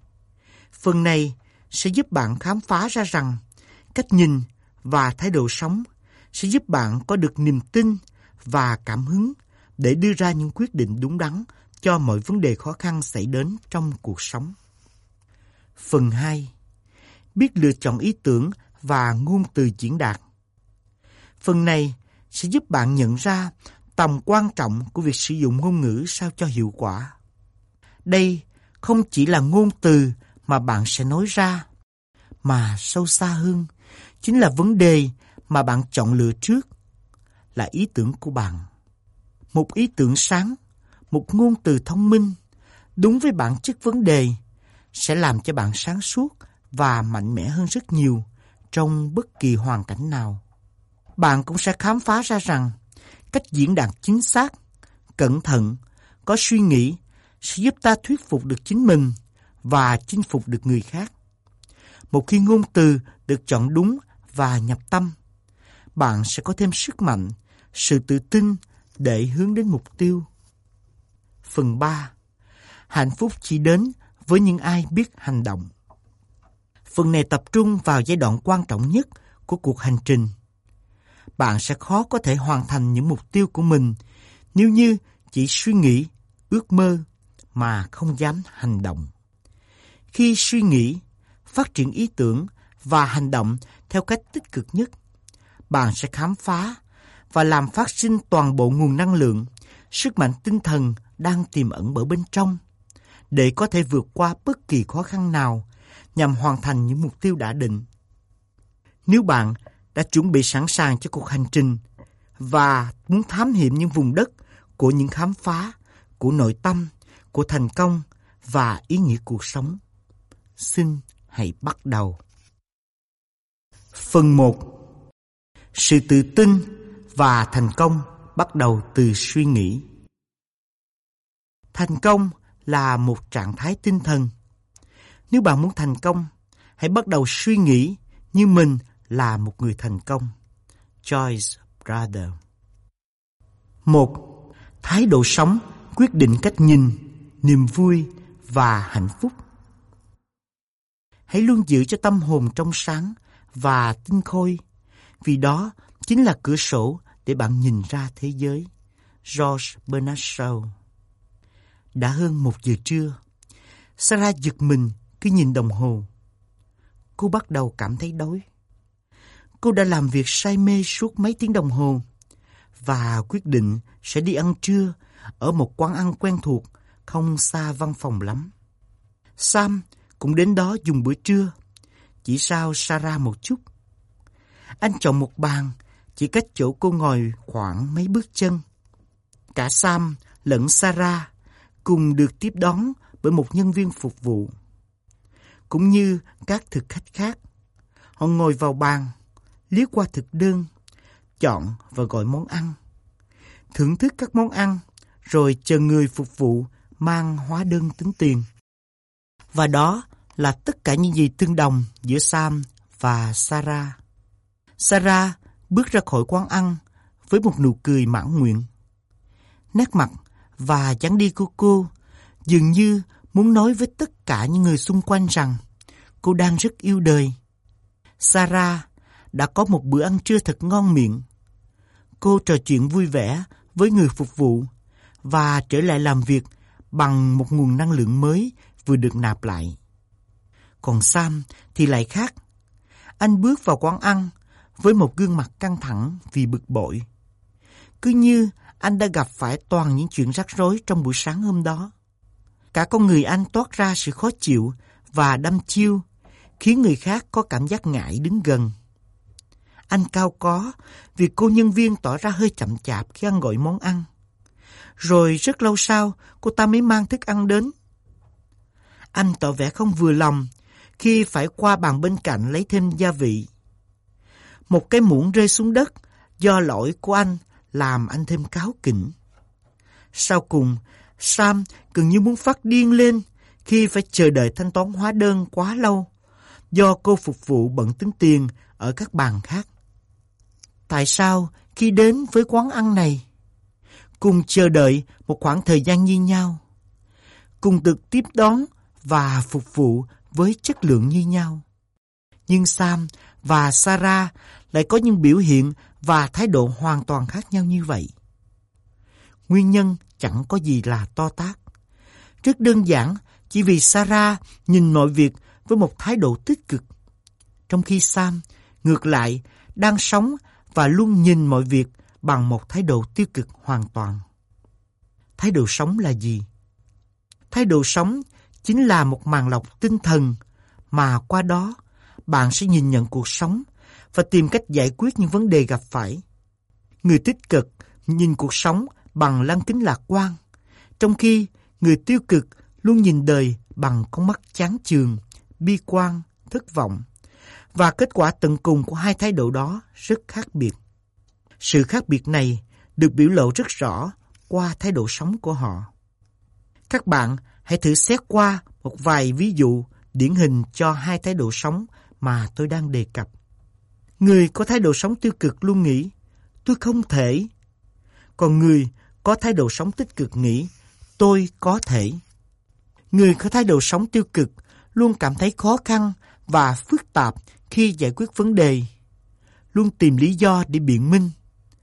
Phần này sẽ giúp bạn khám phá ra rằng cách nhìn và thái độ sống sẽ giúp bạn có được niềm tin và cảm hứng để đưa ra những quyết định đúng đắn cho mọi vấn đề khó khăn xảy đến trong cuộc sống. Phần hai, biết lựa chọn ý tưởng và ngôn từ diễn đạt. Phần này sẽ giúp bạn nhận ra tầm quan trọng của việc sử dụng ngôn ngữ sao cho hiệu quả. Đây không chỉ là ngôn từ mà bạn sẽ nói ra, mà sâu xa hơn chính là vấn đề mà bạn chọn lựa trước, là ý tưởng của bạn. Một ý tưởng sáng, một ngôn từ thông minh, đúng với bản chất vấn đề, sẽ làm cho bạn sáng suốt và mạnh mẽ hơn rất nhiều trong bất kỳ hoàn cảnh nào. Bạn cũng sẽ khám phá ra rằng cách diễn đạt chính xác, cẩn thận, có suy nghĩ sẽ giúp ta thuyết phục được chính mình và chinh phục được người khác. Một khi ngôn từ được chọn đúng và nhập tâm, bạn sẽ có thêm sức mạnh, sự tự tin để hướng đến mục tiêu. Phần ba, hạnh phúc chỉ đến với những ai biết hành động. Phần này tập trung vào giai đoạn quan trọng nhất của cuộc hành trình. Bạn sẽ khó có thể hoàn thành những mục tiêu của mình nếu như chỉ suy nghĩ, ước mơ mà không dám hành động. Khi suy nghĩ, phát triển ý tưởng và hành động theo cách tích cực nhất, bạn sẽ khám phá và làm phát sinh toàn bộ nguồn năng lượng, sức mạnh tinh thần đang tiềm ẩn ở bên trong, để có thể vượt qua bất kỳ khó khăn nào nhằm hoàn thành những mục tiêu đã định. Nếu bạn đã chuẩn bị sẵn sàng cho cuộc hành trình và muốn thám hiểm những vùng đất của những khám phá, của nội tâm, của thành công và ý nghĩa cuộc sống, xin hãy bắt đầu. Phần một, sự tự tin và thành công bắt đầu từ suy nghĩ. Thành công là một trạng thái tinh thần. Nếu bạn muốn thành công, hãy bắt đầu suy nghĩ như mình là một người thành công. Joyce Brother. Một, thái độ sống quyết định cách nhìn, niềm vui và hạnh phúc. Hãy luôn giữ cho tâm hồn trong sáng và tinh khôi, vì đó chính là cửa sổ để bạn nhìn ra thế giới. George Bernard Shaw. Đã hơn một giờ trưa, Sarah giật mình khi nhìn đồng hồ. Cô bắt đầu cảm thấy đói. Cô đã làm việc say mê suốt mấy tiếng đồng hồ và quyết định sẽ đi ăn trưa ở một quán ăn quen thuộc không xa văn phòng lắm. Sam cũng đến đó dùng bữa trưa, chỉ sau Sarah một chút. Anh chọn một bàn chỉ cách chỗ cô ngồi khoảng mấy bước chân. Cả Sam lẫn Sarah cùng được tiếp đón bởi một nhân viên phục vụ. Cũng như các thực khách khác, họ ngồi vào bàn, liếc qua thực đơn, chọn và gọi món ăn, thưởng thức các món ăn, rồi chờ người phục vụ mang hóa đơn tính tiền. Và đó là tất cả những gì tương đồng giữa Sam và Sarah. Sarah bước ra khỏi quán ăn với một nụ cười mãn nguyện. Nét mặt và dáng đi của cô dường như muốn nói với tất cả những người xung quanh rằng cô đang rất yêu đời. Sarah đã có một bữa ăn trưa thật ngon miệng. Cô trò chuyện vui vẻ với người phục vụ và trở lại làm việc bằng một nguồn năng lượng mới vừa được nạp lại. Còn Sam thì lại khác. Anh bước vào quán ăn với một gương mặt căng thẳng vì bực bội. Cứ như anh đã gặp phải toàn những chuyện rắc rối trong buổi sáng hôm đó. Cả con người anh toát ra sự khó chịu và đăm chiêu, khiến người khác có cảm giác ngại đứng gần. Anh cau có vì cô nhân viên tỏ ra hơi chậm chạp khi ăn gọi món ăn. Rồi rất lâu sau, cô ta mới mang thức ăn đến. Anh tỏ vẻ không vừa lòng khi phải qua bàn bên cạnh lấy thêm gia vị. Một cái muỗng rơi xuống đất do lỗi của anh làm anh thêm cáu kỉnh. Sau cùng, Sam gần như muốn phát điên lên khi phải chờ đợi thanh toán hóa đơn quá lâu do cô phục vụ bận tính tiền ở các bàn khác. Tại sao khi đến với quán ăn này, cùng chờ đợi một khoảng thời gian như nhau, cùng được tiếp đón và phục vụ với chất lượng như nhau, nhưng Sam và Sarah lại có những biểu hiện và thái độ hoàn toàn khác nhau như vậy? Nguyên nhân chẳng có gì là to tát. Rất đơn giản, chỉ vì Sarah nhìn mọi việc với một thái độ tích cực, trong khi Sam, ngược lại, đang sống và luôn nhìn mọi việc bằng một thái độ tiêu cực hoàn toàn. Thái độ sống là gì? Thái độ sống chính là một màng lọc tinh thần mà qua đó bạn sẽ nhìn nhận cuộc sống và tìm cách giải quyết những vấn đề gặp phải. Người tích cực nhìn cuộc sống bằng lăng kính lạc quan, trong khi người tiêu cực luôn nhìn đời bằng con mắt chán chường, bi quan, thất vọng. Và kết quả tận cùng của hai thái độ đó rất khác biệt. Sự khác biệt này được biểu lộ rất rõ qua thái độ sống của họ. Các bạn hãy thử xét qua một vài ví dụ điển hình cho hai thái độ sống mà tôi đang đề cập. Người có thái độ sống tiêu cực luôn nghĩ, tôi không thể. Còn người có thái độ sống tích cực nghĩ, tôi có thể. Người có thái độ sống tiêu cực luôn cảm thấy khó khăn và phức tạp khi giải quyết vấn đề, luôn tìm lý do để biện minh.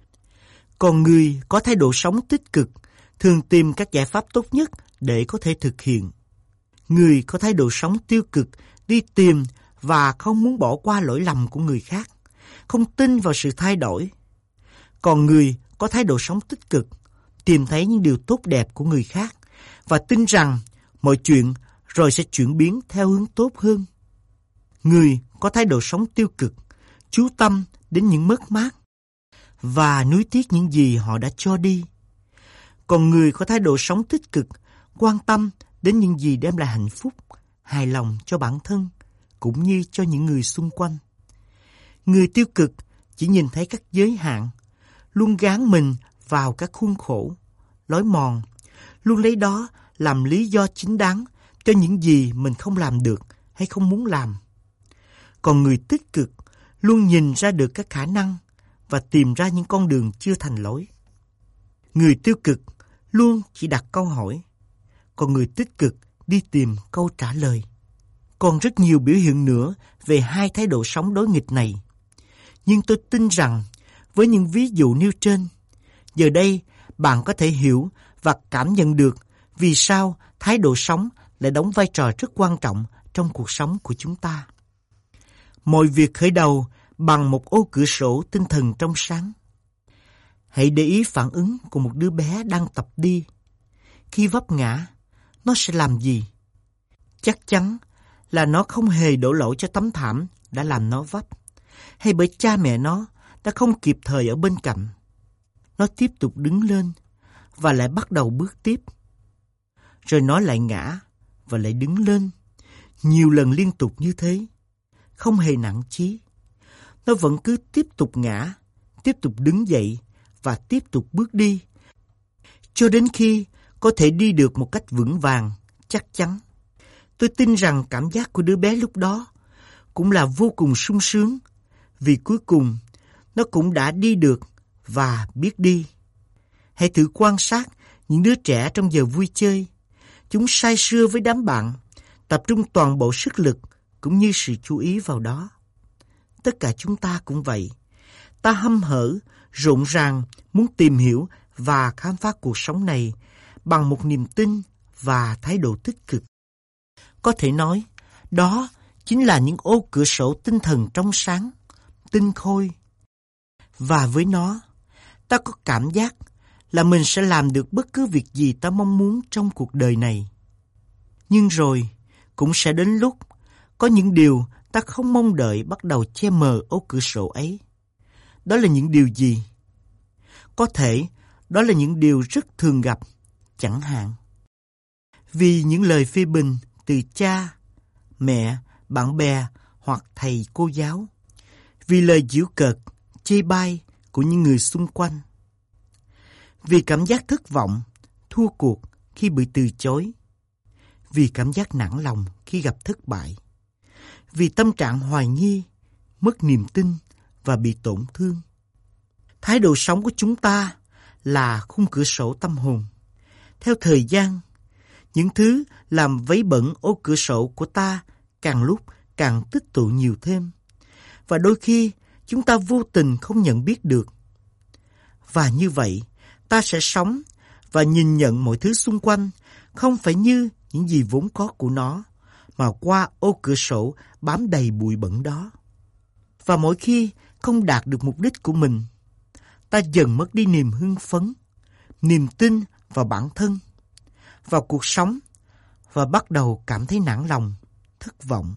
Còn người có thái độ sống tích cực thường tìm các giải pháp tốt nhất để có thể thực hiện. Người có thái độ sống tiêu cực đi tìm và không muốn bỏ qua lỗi lầm của người khác, không tin vào sự thay đổi. Còn người có thái độ sống tích cực tìm thấy những điều tốt đẹp của người khác và tin rằng mọi chuyện rồi sẽ chuyển biến theo hướng tốt hơn. Người có thái độ sống tiêu cực chú tâm đến những mất mát và nuối tiếc những gì họ đã cho đi. Còn người có thái độ sống tích cực quan tâm đến những gì đem lại hạnh phúc, hài lòng cho bản thân cũng như cho những người xung quanh. Người tiêu cực chỉ nhìn thấy các giới hạn, luôn gán mình vào các khuôn khổ, lối mòn, luôn lấy đó làm lý do chính đáng cho những gì mình không làm được hay không muốn làm. Còn người tích cực luôn nhìn ra được các khả năng và tìm ra những con đường chưa thành lối. Người tiêu cực luôn chỉ đặt câu hỏi, còn người tích cực đi tìm câu trả lời. Còn rất nhiều biểu hiện nữa về hai thái độ sống đối nghịch này. Nhưng tôi tin rằng với những ví dụ nêu trên, giờ đây bạn có thể hiểu và cảm nhận được vì sao thái độ sống lại đóng vai trò rất quan trọng trong cuộc sống của chúng ta. Mọi việc khởi đầu bằng một ô cửa sổ tinh thần trong sáng. Hãy để ý phản ứng của một đứa bé đang tập đi. Khi vấp ngã, nó sẽ làm gì? Chắc chắn là nó không hề đổ lỗi cho tấm thảm đã làm nó vấp, hay bởi cha mẹ nó đã không kịp thời ở bên cạnh. Nó tiếp tục đứng lên và lại bắt đầu bước tiếp. Rồi nó lại ngã và lại đứng lên. Nhiều lần liên tục như thế, không hề nản chí. Nó vẫn cứ tiếp tục ngã, tiếp tục đứng dậy và tiếp tục bước đi, cho đến khi có thể đi được một cách vững vàng, chắc chắn. Tôi tin rằng cảm giác của đứa bé lúc đó cũng là vô cùng sung sướng, vì cuối cùng nó cũng đã đi được và biết đi. Hãy thử quan sát những đứa trẻ trong giờ vui chơi. Chúng say sưa với đám bạn, tập trung toàn bộ sức lực cũng như sự chú ý vào đó. Tất cả chúng ta cũng vậy. Ta hăm hở, rộn ràng, muốn tìm hiểu và khám phá cuộc sống này bằng một niềm tin và thái độ tích cực. Có thể nói, đó chính là những ô cửa sổ tinh thần trong sáng, tinh khôi. Và với nó, ta có cảm giác là mình sẽ làm được bất cứ việc gì ta mong muốn trong cuộc đời này. Nhưng rồi, cũng sẽ đến lúc có những điều ta không mong đợi bắt đầu che mờ ô cửa sổ ấy. Đó là những điều gì? Có thể đó là những điều rất thường gặp, chẳng hạn vì những lời phê bình từ cha, mẹ, bạn bè hoặc thầy cô giáo, vì lời giễu cợt, chê bai của những người xung quanh, vì cảm giác thất vọng, thua cuộc khi bị từ chối, vì cảm giác nản lòng khi gặp thất bại, vì tâm trạng hoài nghi, mất niềm tin và bị tổn thương. Thái độ sống của chúng ta là khung cửa sổ tâm hồn. Theo thời gian, những thứ làm vấy bẩn ô cửa sổ của ta càng lúc càng tích tụ nhiều thêm, và đôi khi chúng ta vô tình không nhận biết được. Và như vậy, ta sẽ sống và nhìn nhận mọi thứ xung quanh không phải như những gì vốn có của nó, mà qua ô cửa sổ bám đầy bụi bẩn đó. Và mỗi khi không đạt được mục đích của mình, ta dần mất đi niềm hưng phấn, niềm tin vào bản thân, vào cuộc sống, và bắt đầu cảm thấy nản lòng, thất vọng.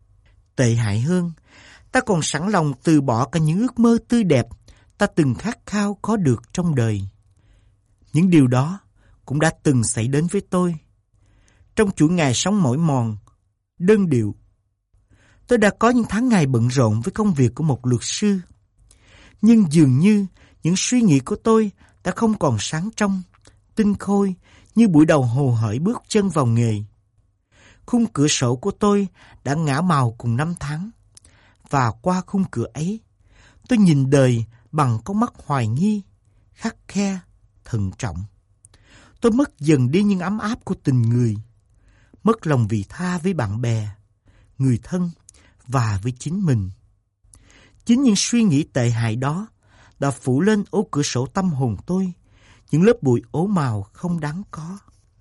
Tệ hại hơn, ta còn sẵn lòng từ bỏ cả những ước mơ tươi đẹp ta từng khát khao có được trong đời. Những điều đó cũng đã từng xảy đến với tôi. Trong chuỗi ngày sống mỏi mòn, đơn điệu, tôi đã có những tháng ngày bận rộn với công việc của một luật sư. Nhưng dường như những suy nghĩ của tôi đã không còn sáng trong, tinh khôi như buổi đầu hồ hởi bước chân vào nghề. Khung cửa sổ của tôi đã ngả màu cùng năm tháng, và qua khung cửa ấy, tôi nhìn đời bằng con mắt hoài nghi, khắt khe, thận trọng. Tôi mất dần đi những ấm áp của tình người, mất lòng vị tha với bạn bè, người thân và với chính mình. Chính những suy nghĩ tệ hại đó đã phủ lên ô cửa sổ tâm hồn tôi những lớp bụi ố màu không đáng có.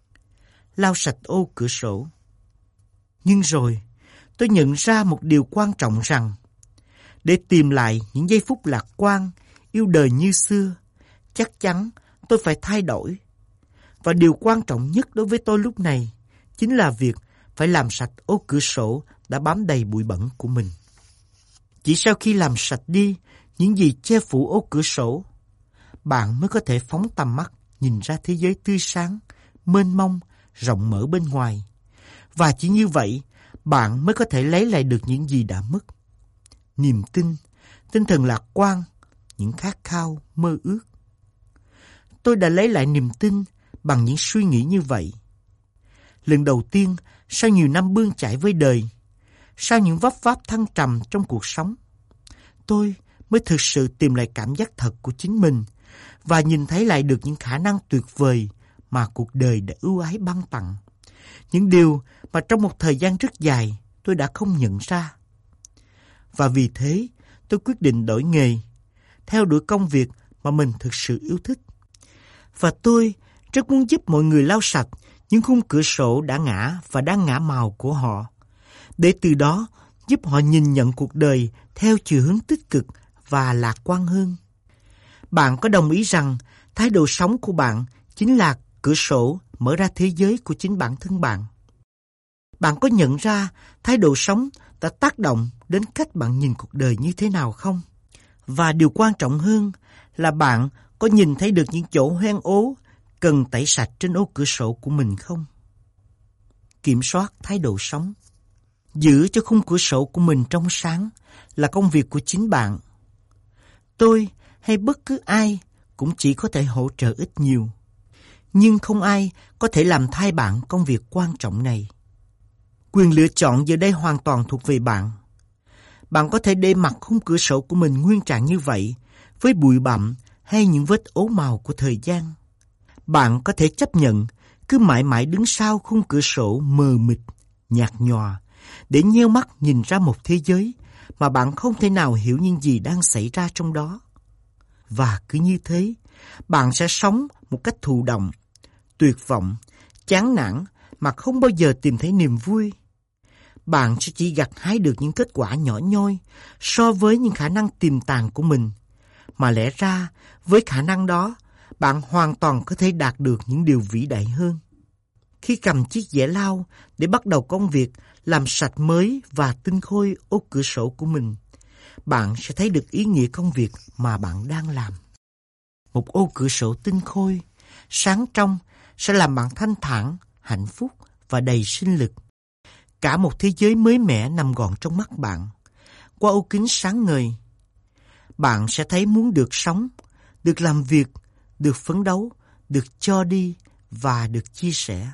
Lau sạch ô cửa sổ. Nhưng rồi, tôi nhận ra một điều quan trọng rằng, để tìm lại những giây phút lạc quan, yêu đời như xưa, chắc chắn tôi phải thay đổi. Và điều quan trọng nhất đối với tôi lúc này chính là việc phải làm sạch ô cửa sổ đã bám đầy bụi bẩn của mình. Chỉ sau khi làm sạch đi những gì che phủ ô cửa sổ, bạn mới có thể phóng tầm mắt nhìn ra thế giới tươi sáng, mênh mông, rộng mở bên ngoài. Và chỉ như vậy, bạn mới có thể lấy lại được những gì đã mất. Niềm tin, tinh thần lạc quan, những khát khao, mơ ước. Tôi đã lấy lại niềm tin bằng những suy nghĩ như vậy. Lần đầu tiên, sau nhiều năm bươn chải với đời, sau những vấp váp thăng trầm trong cuộc sống, tôi mới thực sự tìm lại cảm giác thật của chính mình và nhìn thấy lại được những khả năng tuyệt vời mà cuộc đời đã ưu ái ban tặng. Những điều mà trong một thời gian rất dài tôi đã không nhận ra. Và vì thế, tôi quyết định đổi nghề, theo đuổi công việc mà mình thực sự yêu thích. Và tôi rất muốn giúp mọi người lau sạch những khung cửa sổ đã ngã và đang ngã màu của họ, để từ đó giúp họ nhìn nhận cuộc đời theo chiều hướng tích cực và lạc quan hơn. Bạn có đồng ý rằng thái độ sống của bạn chính là cửa sổ mở ra thế giới của chính bản thân bạn? Bạn có nhận ra thái độ sống đã tác động đến cách bạn nhìn cuộc đời như thế nào không? Và điều quan trọng hơn là bạn có nhìn thấy được những chỗ hoen ố cần tẩy sạch trên ô cửa sổ của mình không? Kiểm soát thái độ sống. Giữ cho khung cửa sổ của mình trong sáng là công việc của chính bạn. Tôi hay bất cứ ai cũng chỉ có thể hỗ trợ ít nhiều, nhưng không ai có thể làm thay bạn công việc quan trọng này. Quyền lựa chọn giờ đây hoàn toàn thuộc về bạn. Bạn có thể để mặc khung cửa sổ của mình nguyên trạng như vậy, với bụi bặm hay những vết ố màu của thời gian. Bạn có thể chấp nhận cứ mãi mãi đứng sau khung cửa sổ mờ mịt, nhạt nhòa, để nheo mắt nhìn ra một thế giới mà bạn không thể nào hiểu những gì đang xảy ra trong đó. Và cứ như thế, bạn sẽ sống một cách thụ động, tuyệt vọng, chán nản mà không bao giờ tìm thấy niềm vui. Bạn sẽ chỉ gặt hái được những kết quả nhỏ nhoi so với những khả năng tiềm tàng của mình, mà lẽ ra với khả năng đó, bạn hoàn toàn có thể đạt được những điều vĩ đại hơn. Khi cầm chiếc dẻ lau để bắt đầu công việc làm sạch mới và tinh khôi ô cửa sổ của mình, bạn sẽ thấy được ý nghĩa công việc mà bạn đang làm. một ô cửa sổ tinh khôi, sáng trong sẽ làm bạn thanh thản, hạnh phúc và đầy sinh lực. Cả một thế giới mới mẻ nằm gọn trong mắt bạn. Qua ô kính sáng ngời, bạn sẽ thấy muốn được sống, được làm việc, được phấn đấu, được cho đi và được chia sẻ.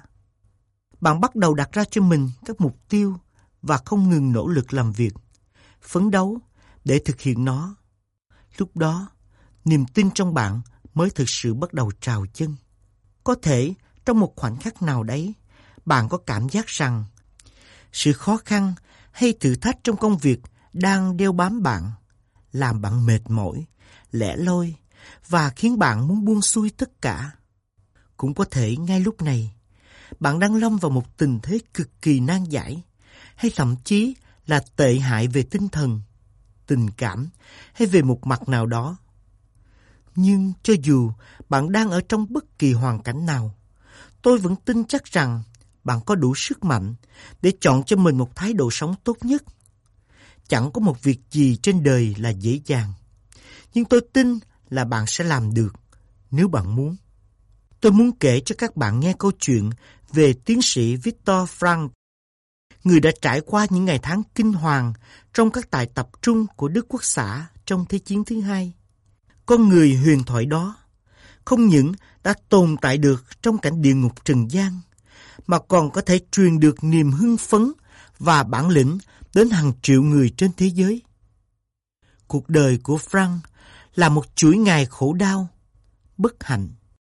Bạn bắt đầu đặt ra cho mình các mục tiêu và không ngừng nỗ lực làm việc, phấn đấu để thực hiện nó. Lúc đó, niềm tin trong bạn mới thực sự bắt đầu trào dâng. Có thể trong một khoảnh khắc nào đấy, bạn có cảm giác rằng sự khó khăn hay thử thách trong công việc đang đeo bám bạn, làm bạn mệt mỏi, lẻ loi và khiến bạn muốn buông xuôi tất cả. Cũng có thể ngay lúc này, bạn đang lâm vào một tình thế cực kỳ nan giải, hay thậm chí là tệ hại về tinh thần, tình cảm hay về một mặt nào đó. Nhưng cho dù bạn đang ở trong bất kỳ hoàn cảnh nào, tôi vẫn tin chắc rằng bạn có đủ sức mạnh để chọn cho mình một thái độ sống tốt nhất. Chẳng có một việc gì trên đời là dễ dàng, nhưng tôi tin là bạn sẽ làm được nếu bạn muốn. Tôi muốn kể cho các bạn nghe câu chuyện về tiến sĩ Viktor Frankl, người đã trải qua những ngày tháng kinh hoàng trong các trại tập trung của Đức Quốc xã trong Thế chiến thứ hai. Con người huyền thoại đó không những đã tồn tại được trong cảnh địa ngục trần gian, mà còn có thể truyền được niềm hưng phấn và bản lĩnh đến hàng triệu người trên thế giới. Cuộc đời của Frankl là một chuỗi ngày khổ đau, bất hạnh.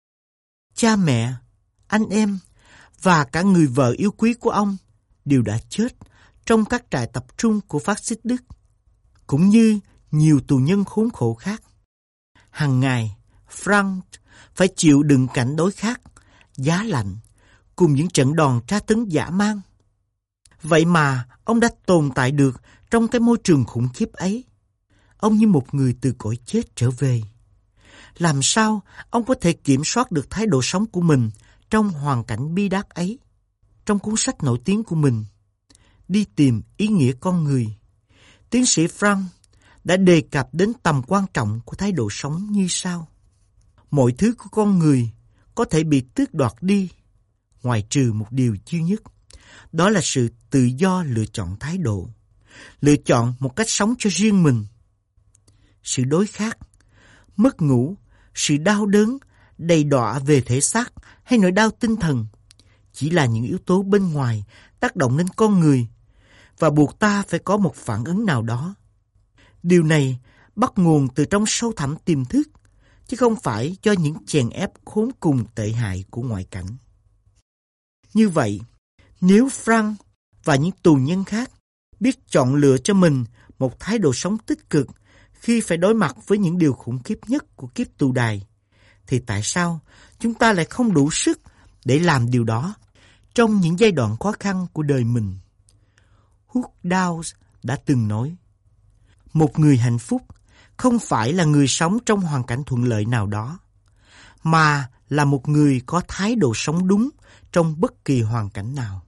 Cha mẹ, anh em và cả người vợ yêu quý của ông đều đã chết trong các trại tập trung của phát xít Đức, cũng như nhiều tù nhân khốn khổ khác. Hằng ngày, Frankl phải chịu đựng cảnh đói khát, giá lạnh, cùng những trận đòn tra tấn dã man. Vậy mà ông đã tồn tại được trong cái môi trường khủng khiếp ấy. Ông như một người từ cõi chết trở về. Làm sao ông có thể kiểm soát được thái độ sống của mình trong hoàn cảnh bi đát ấy? Trong cuốn sách nổi tiếng của mình, Đi tìm ý nghĩa con người, tiến sĩ Frankl đã đề cập đến tầm quan trọng của thái độ sống như sau. Mọi thứ của con người có thể bị tước đoạt đi, ngoại trừ một điều duy nhất, đó là sự tự do lựa chọn thái độ, lựa chọn một cách sống cho riêng mình. Sự đói khát, mất ngủ, sự đau đớn, đầy đọa về thể xác hay nỗi đau tinh thần chỉ là những yếu tố bên ngoài tác động lên con người và buộc ta phải có một phản ứng nào đó. Điều này bắt nguồn từ trong sâu thẳm tiềm thức, chứ không phải do những chèn ép khốn cùng tệ hại của ngoại cảnh. Như vậy, nếu Frankl và những tù nhân khác biết chọn lựa cho mình một thái độ sống tích cực khi phải đối mặt với những điều khủng khiếp nhất của kiếp tù đày, thì tại sao chúng ta lại không đủ sức để làm điều đó trong những giai đoạn khó khăn của đời mình? Hugh Downs đã từng nói, một người hạnh phúc không phải là người sống trong hoàn cảnh thuận lợi nào đó, mà là một người có thái độ sống đúng trong bất kỳ hoàn cảnh nào.